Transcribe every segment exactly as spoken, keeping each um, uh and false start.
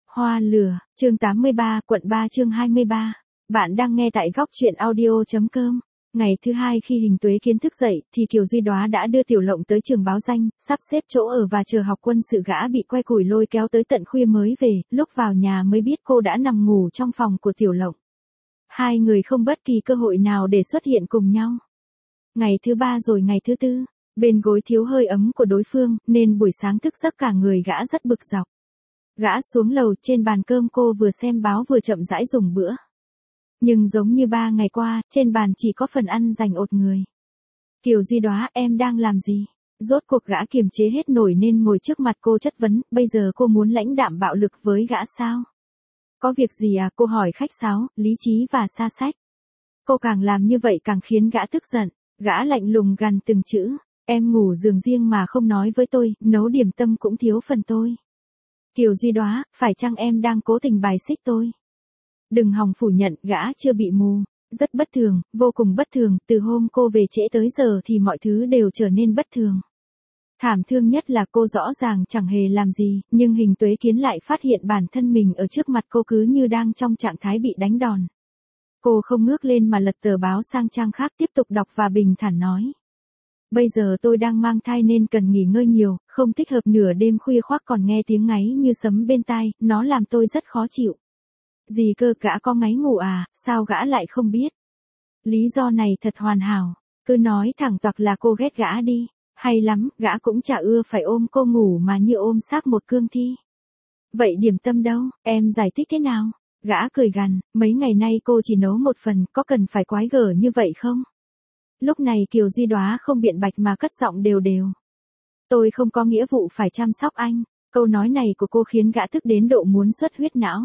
Hoa lửa, chương tám mươi ba, quận ba chương hai mươi ba. Bạn đang nghe tại góc truyện audio.com. Ngày thứ hai khi Hình Tuế Kiến thức dậy, thì Kiều Duy Đóa đã đưa Tiểu Lộng tới trường báo danh, sắp xếp chỗ ở và chờ học quân sự. Gã bị que củi lôi kéo tới tận khuya mới về, lúc vào nhà mới biết cô đã nằm ngủ trong phòng của Tiểu Lộng. Hai người không bất kỳ cơ hội nào để xuất hiện cùng nhau. Ngày thứ ba rồi ngày thứ tư, bên gối thiếu hơi ấm của đối phương, nên buổi sáng thức giấc cả người gã rất bực dọc. Gã xuống lầu, trên bàn cơm cô vừa xem báo vừa chậm rãi dùng bữa. Nhưng giống như ba ngày qua, trên bàn chỉ có phần ăn dành ột người. Kiều Duy Đóa, em đang làm gì? Rốt cuộc gã kiềm chế hết nổi nên ngồi trước mặt cô chất vấn, bây giờ cô muốn lãnh đạm bạo lực với gã sao? Có việc gì à? Cô hỏi khách sáo, lý trí và xa xách. Cô càng làm như vậy càng khiến gã tức giận. Gã lạnh lùng gằn từng chữ, em ngủ giường riêng mà không nói với tôi, nấu điểm tâm cũng thiếu phần tôi. Kiều Duy Đóa, phải chăng em đang cố tình bài xích tôi? Đừng hòng phủ nhận, gã chưa bị mù. Rất bất thường, vô cùng bất thường, từ hôm cô về trễ tới giờ thì mọi thứ đều trở nên bất thường. Thảm thương nhất là cô rõ ràng chẳng hề làm gì, nhưng Hình Tuế Kiến lại phát hiện bản thân mình ở trước mặt cô cứ như đang trong trạng thái bị đánh đòn. Cô không ngước lên mà lật tờ báo sang trang khác, tiếp tục đọc và bình thản nói. Bây giờ tôi đang mang thai nên cần nghỉ ngơi nhiều, không thích hợp nửa đêm khuya khoác còn nghe tiếng ngáy như sấm bên tai, nó làm tôi rất khó chịu. Gì cơ, gã có ngáy ngủ à, sao gã lại không biết? Lý do này thật hoàn hảo, cứ nói thẳng toạc là cô ghét gã đi, hay lắm, gã cũng chả ưa phải ôm cô ngủ mà như ôm xác một cương thi. Vậy điểm tâm đâu, em giải thích thế nào? Gã cười gằn, mấy ngày nay cô chỉ nấu một phần, có cần phải quái gở như vậy không? Lúc này Kiều Duy Đóa không biện bạch mà cất giọng đều đều. Tôi không có nghĩa vụ phải chăm sóc anh. Câu nói này của cô khiến gã tức đến độ muốn xuất huyết não.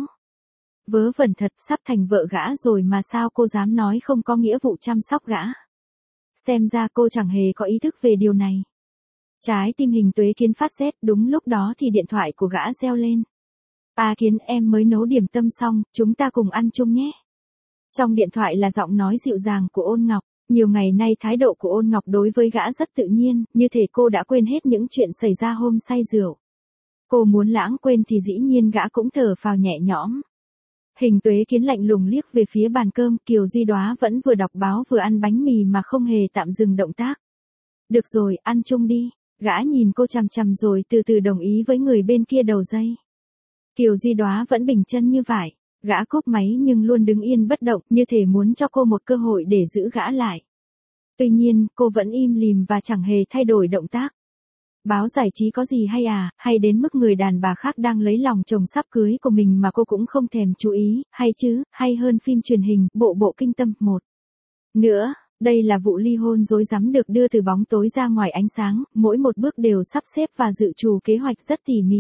Vớ vẩn thật, sắp thành vợ gã rồi mà sao cô dám nói không có nghĩa vụ chăm sóc gã? Xem ra cô chẳng hề có ý thức về điều này. Trái tim Hình Tuế Kiến phát rét, đúng lúc đó thì điện thoại của gã reo lên. À Kiến, em mới nấu điểm tâm xong, chúng ta cùng ăn chung nhé. Trong điện thoại là giọng nói dịu dàng của Ôn Ngọc. Nhiều ngày nay thái độ của Ôn Ngọc đối với gã rất tự nhiên, như thể cô đã quên hết những chuyện xảy ra hôm say rượu. Cô muốn lãng quên thì dĩ nhiên gã cũng thở phào nhẹ nhõm. Hình Tuế Kiến lạnh lùng liếc về phía bàn cơm, Kiều Duy Đóa vẫn vừa đọc báo vừa ăn bánh mì mà không hề tạm dừng động tác. Được rồi, ăn chung đi. Gã nhìn cô chằm chằm rồi từ từ đồng ý với người bên kia đầu dây. Kiều Duy Đóa vẫn bình chân như vải. Gã cúp máy nhưng luôn đứng yên bất động, như thể muốn cho cô một cơ hội để giữ gã lại. Tuy nhiên, cô vẫn im lìm và chẳng hề thay đổi động tác. Báo giải trí có gì hay à, hay đến mức người đàn bà khác đang lấy lòng chồng sắp cưới của mình mà cô cũng không thèm chú ý, hay chứ, hay hơn phim truyền hình, Bộ Bộ Kinh Tâm một. Nữa, đây là vụ ly hôn rối rắm được đưa từ bóng tối ra ngoài ánh sáng, mỗi một bước đều sắp xếp và dự trù kế hoạch rất tỉ mỉ.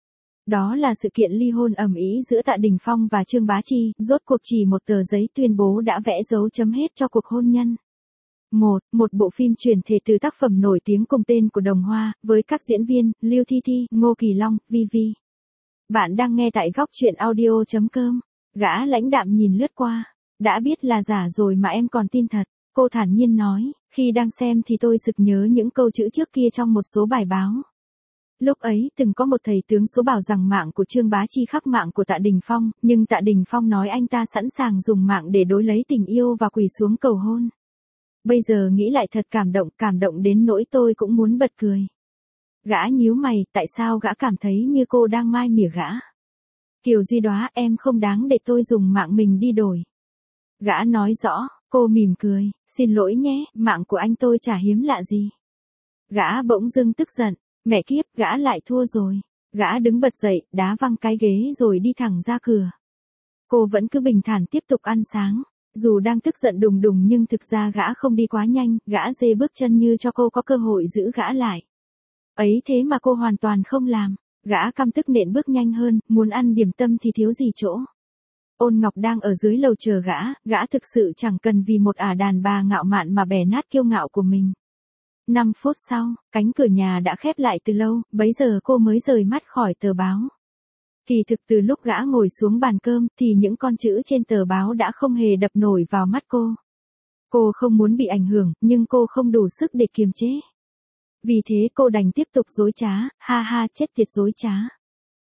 Đó là sự kiện ly hôn ầm ĩ giữa Tạ Đình Phong và Trương Bá Chi, rốt cuộc chỉ một tờ giấy tuyên bố đã vẽ dấu chấm hết cho cuộc hôn nhân. một. Một bộ phim chuyển thể từ tác phẩm nổi tiếng cùng tên của Đồng Hoa, với các diễn viên, Lưu Thi Thi, Ngô Kỳ Long, Vivi. Bạn đang nghe tại góc truyện audio.com. Gã lãnh đạm nhìn lướt qua. Đã biết là giả rồi mà em còn tin thật, cô thản nhiên nói, khi đang xem thì tôi sực nhớ những câu chữ trước kia trong một số bài báo. Lúc ấy, từng có một thầy tướng số bảo rằng mạng của Trương Bá Chi khắc mạng của Tạ Đình Phong, nhưng Tạ Đình Phong nói anh ta sẵn sàng dùng mạng để đối lấy tình yêu và quỳ xuống cầu hôn. Bây giờ nghĩ lại thật cảm động, cảm động đến nỗi tôi cũng muốn bật cười. Gã nhíu mày, tại sao gã cảm thấy như cô đang mai mỉa gã? Kiều Duy Đóa, em không đáng để tôi dùng mạng mình đi đổi. Gã nói rõ, cô mỉm cười, xin lỗi nhé, mạng của anh tôi chả hiếm lạ gì. Gã bỗng dưng tức giận. Mẹ kiếp, gã lại thua rồi. Gã đứng bật dậy, đá văng cái ghế rồi đi thẳng ra cửa. Cô vẫn cứ bình thản tiếp tục ăn sáng. Dù đang tức giận đùng đùng nhưng thực ra gã không đi quá nhanh, gã dê bước chân như cho cô có cơ hội giữ gã lại. Ấy thế mà cô hoàn toàn không làm. Gã căm tức nện bước nhanh hơn, muốn ăn điểm tâm thì thiếu gì chỗ. Ôn Ngọc đang ở dưới lầu chờ gã, gã thực sự chẳng cần vì một ả đàn bà ngạo mạn mà bẻ nát kiêu ngạo của mình. Năm phút sau, cánh cửa nhà đã khép lại từ lâu, bấy giờ cô mới rời mắt khỏi tờ báo. Kỳ thực từ lúc gã ngồi xuống bàn cơm thì những con chữ trên tờ báo đã không hề đập nổi vào mắt cô. Cô không muốn bị ảnh hưởng, nhưng cô không đủ sức để kiềm chế. Vì thế cô đành tiếp tục dối trá, ha ha chết tiệt dối trá.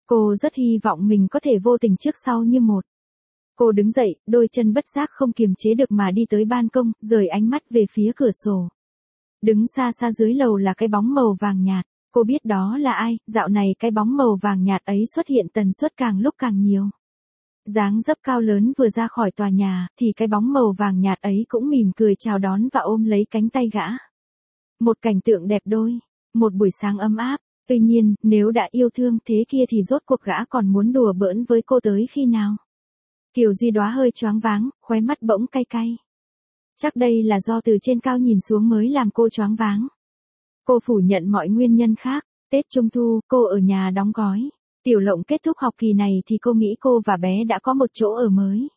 Cô rất hy vọng mình có thể vô tình trước sau như một. Cô đứng dậy, đôi chân bất giác không kiềm chế được mà đi tới ban công, rời ánh mắt về phía cửa sổ. Đứng xa xa dưới lầu là cái bóng màu vàng nhạt. Cô biết đó là ai, dạo này cái bóng màu vàng nhạt ấy xuất hiện tần suất càng lúc càng nhiều. Dáng dấp cao lớn vừa ra khỏi tòa nhà, thì cái bóng màu vàng nhạt ấy cũng mỉm cười chào đón và ôm lấy cánh tay gã. Một cảnh tượng đẹp đôi, một buổi sáng ấm áp. Tuy nhiên, nếu đã yêu thương thế kia thì rốt cuộc gã còn muốn đùa bỡn với cô tới khi nào? Kiều Duy Đóa hơi choáng váng, khóe mắt bỗng cay cay. Chắc đây là do từ trên cao nhìn xuống mới làm cô choáng váng. Cô phủ nhận mọi nguyên nhân khác. Tết Trung Thu, cô ở nhà đóng gói. Tiểu Lộng kết thúc học kỳ này thì cô nghĩ cô và bé đã có một chỗ ở mới.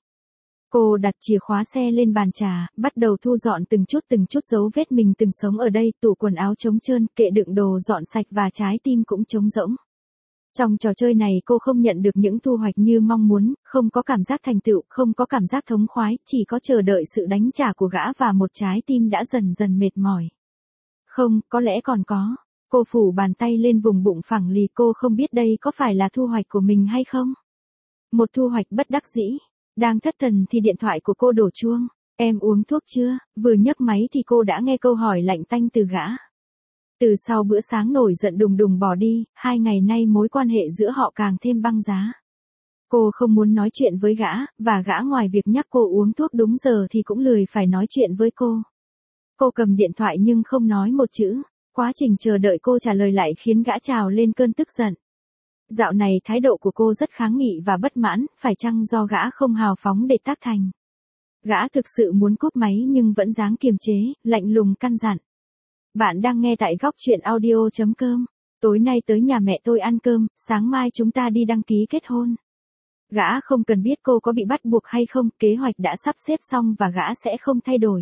Cô đặt chìa khóa xe lên bàn trà, bắt đầu thu dọn từng chút từng chút dấu vết mình từng sống ở đây, tủ quần áo trống trơn, kệ đựng đồ dọn sạch và trái tim cũng trống rỗng. Trong trò chơi này cô không nhận được những thu hoạch như mong muốn, không có cảm giác thành tựu, không có cảm giác thống khoái, chỉ có chờ đợi sự đánh trả của gã và một trái tim đã dần dần mệt mỏi. Không, có lẽ còn có. Cô phủ bàn tay lên vùng bụng phẳng lì, cô không biết đây có phải là thu hoạch của mình hay không. Một thu hoạch bất đắc dĩ. Đang thất thần thì điện thoại của cô đổ chuông. Em uống thuốc chưa? Vừa nhấc máy thì cô đã nghe câu hỏi lạnh tanh từ gã. Từ sau bữa sáng nổi giận đùng đùng bỏ đi, hai ngày nay mối quan hệ giữa họ càng thêm băng giá. Cô không muốn nói chuyện với gã, và gã ngoài việc nhắc cô uống thuốc đúng giờ thì cũng lười phải nói chuyện với cô. Cô cầm điện thoại nhưng không nói một chữ. Quá trình chờ đợi cô trả lời lại khiến gã trào lên cơn tức giận. Dạo này thái độ của cô rất kháng nghị và bất mãn, phải chăng do gã không hào phóng để tác thành. Gã thực sự muốn cúp máy nhưng vẫn dáng kiềm chế, lạnh lùng căn dặn. Bạn đang nghe tại góc chuyện audio chấm com. Tối nay tới nhà mẹ tôi ăn cơm, sáng mai chúng ta đi đăng ký kết hôn. Gã không cần biết cô có bị bắt buộc hay không, kế hoạch đã sắp xếp xong và gã sẽ không thay đổi.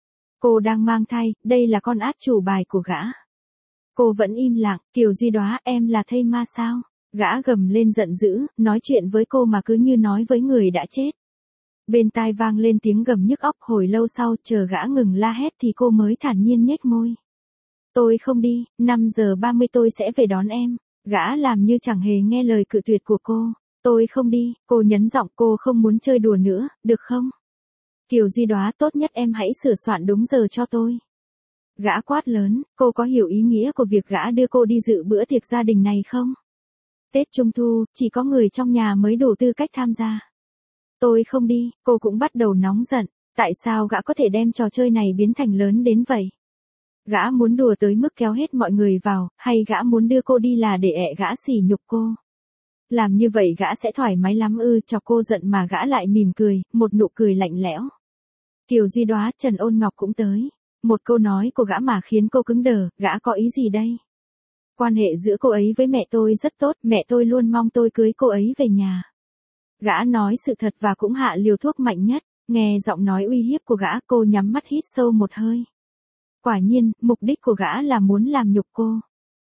Cô đang mang thai, đây là con át chủ bài của gã. Cô vẫn im lặng. Kiều Duy Đóa, em là thây ma sao? Gã gầm lên giận dữ, nói chuyện với cô mà cứ như nói với người đã chết. Bên tai vang lên tiếng gầm nhức óc. Hồi lâu sau, chờ gã ngừng la hét thì cô mới thản nhiên nhếch môi. Tôi không đi, năm giờ ba mươi tôi sẽ về đón em. Gã làm như chẳng hề nghe lời cự tuyệt của cô. Tôi không đi, cô nhấn giọng, cô không muốn chơi đùa nữa, được không? Kiều Duy Đóa, tốt nhất em hãy sửa soạn đúng giờ cho tôi. Gã quát lớn, cô có hiểu ý nghĩa của việc gã đưa cô đi dự bữa tiệc gia đình này không? Tết Trung Thu, chỉ có người trong nhà mới đủ tư cách tham gia. Tôi không đi, cô cũng bắt đầu nóng giận. Tại sao gã có thể đem trò chơi này biến thành lớn đến vậy? Gã muốn đùa tới mức kéo hết mọi người vào, hay gã muốn đưa cô đi là để ẹ gã sỉ nhục cô? Làm như vậy gã sẽ thoải mái lắm ư? Chọc cô giận mà gã lại mỉm cười, một nụ cười lạnh lẽo. Kiều Duy Đóa, Trần Ôn Ngọc cũng tới. Một câu nói của gã mà khiến cô cứng đờ, gã có ý gì đây? Quan hệ giữa cô ấy với mẹ tôi rất tốt, mẹ tôi luôn mong tôi cưới cô ấy về nhà. Gã nói sự thật và cũng hạ liều thuốc mạnh nhất. Nghe giọng nói uy hiếp của gã, cô nhắm mắt hít sâu một hơi. Quả nhiên, mục đích của gã là muốn làm nhục cô.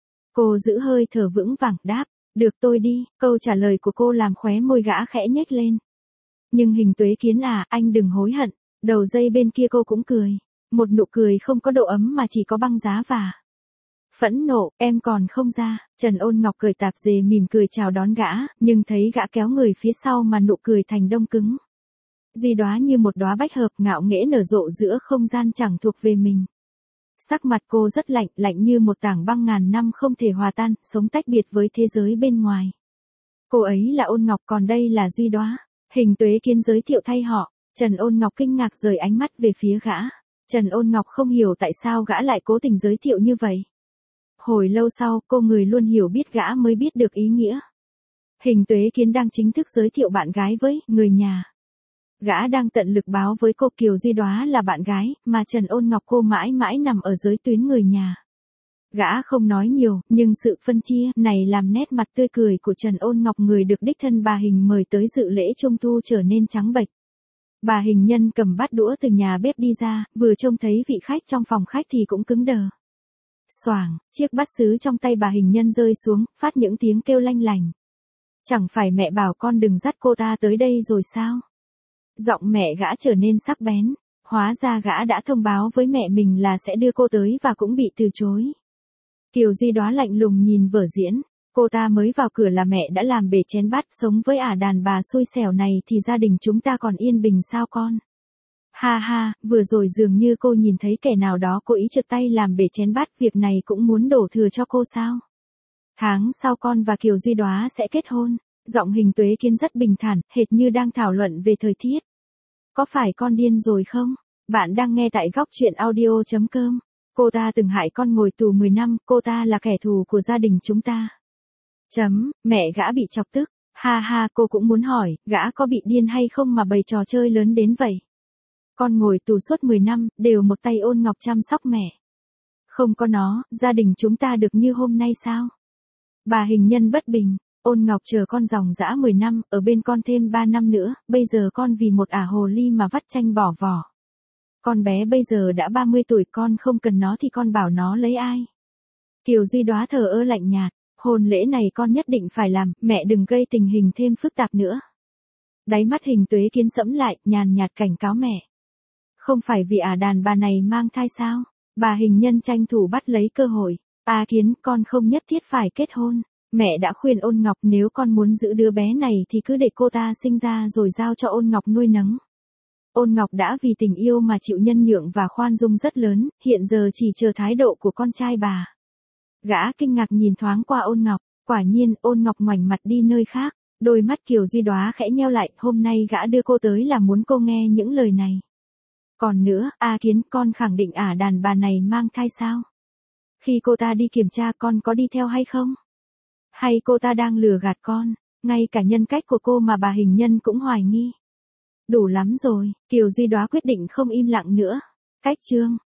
Cô giữ hơi thở vững vàng, đáp, được tôi đi. Câu trả lời của cô làm khóe môi gã khẽ nhếch lên. Nhưng Hình Tuế Kiến à, anh đừng hối hận. Đầu dây bên kia cô cũng cười. Một nụ cười không có độ ấm mà chỉ có băng giá và phẫn nộ. Em còn không ra. Trần Ôn Ngọc cởi tạp dề mỉm cười chào đón gã, nhưng thấy gã kéo người phía sau mà nụ cười thành đông cứng. Duy Đóa như một đóa bách hợp ngạo nghễ nở rộ giữa không gian chẳng thuộc về mình. Sắc mặt cô rất lạnh, lạnh như một tảng băng ngàn năm không thể hòa tan, sống tách biệt với thế giới bên ngoài. Cô ấy là Ôn Ngọc, còn đây là Duy Đóa. Hình Tuế Kiến giới thiệu thay họ. Trần Ôn Ngọc kinh ngạc rời ánh mắt về phía gã. Trần Ôn Ngọc không hiểu tại sao gã lại cố tình giới thiệu như vậy. Hồi lâu sau, cô người luôn hiểu biết gã mới biết được ý nghĩa. Hình Tuế Kiến đang chính thức giới thiệu bạn gái với người nhà. Gã đang tận lực báo với cô Kiều Duy Đóa là bạn gái, mà Trần Ôn Ngọc cô mãi mãi nằm ở giới tuyến người nhà. Gã không nói nhiều, nhưng sự phân chia này làm nét mặt tươi cười của Trần Ôn Ngọc, người được đích thân bà Hình mời tới dự lễ Trung Thu, trở nên trắng bệch. Bà Hình Nhân cầm bát đũa từ nhà bếp đi ra, vừa trông thấy vị khách trong phòng khách thì cũng cứng đờ. Xoảng, chiếc bát sứ trong tay bà Hình Nhân rơi xuống, phát những tiếng kêu lanh lành. Chẳng phải mẹ bảo con đừng dắt cô ta tới đây rồi sao? Giọng mẹ gã trở nên sắc bén. Hóa ra gã đã thông báo với mẹ mình là sẽ đưa cô tới và cũng bị từ chối. Kiều Duy Đóa lạnh lùng nhìn vở diễn. Cô ta mới vào cửa là mẹ đã làm bể chén bát, sống với ả đàn bà xui xẻo này thì gia đình chúng ta còn yên bình sao con? Ha ha, vừa rồi dường như cô nhìn thấy kẻ nào đó cố ý trượt tay làm bể chén bát, việc này cũng muốn đổ thừa cho cô sao? Tháng sau con và Kiều Duy Đóa sẽ kết hôn. Giọng Hình Tuế Kiến rất bình thản, hệt như đang thảo luận về thời tiết. Có phải con điên rồi không? Bạn đang nghe tại góc truyện audio.com. Cô ta từng hại con ngồi tù mười năm, cô ta là kẻ thù của gia đình chúng ta. Chấm, mẹ gã bị chọc tức. Ha ha, cô cũng muốn hỏi, gã có bị điên hay không mà bày trò chơi lớn đến vậy? Con ngồi tù suốt mười năm, đều một tay Ôn Ngọc chăm sóc mẹ. Không có nó, gia đình chúng ta được như hôm nay sao? Bà Hình Nhân bất bình. Ôn Ngọc chờ con dòng dã mười năm, ở bên con thêm ba năm nữa, bây giờ con vì một ả hồ ly mà vắt chanh bỏ vỏ. Con bé bây giờ đã ba mươi tuổi, con không cần nó thì con bảo nó lấy ai? Kiều Duy Đóa thờ ơ lạnh nhạt, hôn lễ này con nhất định phải làm, mẹ đừng gây tình hình thêm phức tạp nữa. Đáy mắt Hình Tuế Kiến sẫm lại, nhàn nhạt cảnh cáo mẹ. Không phải vì ả đàn bà này mang thai sao? Bà Hình Nhân tranh thủ bắt lấy cơ hội. A Kiến, con không nhất thiết phải kết hôn. Mẹ đã khuyên Ôn Ngọc nếu con muốn giữ đứa bé này thì cứ để cô ta sinh ra rồi giao cho Ôn Ngọc nuôi nấng. Ôn Ngọc đã vì tình yêu mà chịu nhân nhượng và khoan dung rất lớn, hiện giờ chỉ chờ thái độ của con trai bà. Gã kinh ngạc nhìn thoáng qua Ôn Ngọc, quả nhiên Ôn Ngọc ngoảnh mặt đi nơi khác, đôi mắt Kiều Duy Đóa khẽ nheo lại, hôm nay gã đưa cô tới là muốn cô nghe những lời này. Còn nữa, A Kiến, con khẳng định ả đàn bà này mang thai sao? Khi cô ta đi kiểm tra con có đi theo hay không? Hay cô ta đang lừa gạt con? Ngay cả nhân cách của cô mà bà Hình Nhân cũng hoài nghi. Đủ lắm rồi, Kiều Duy Đóa quyết định không im lặng nữa. Cách chương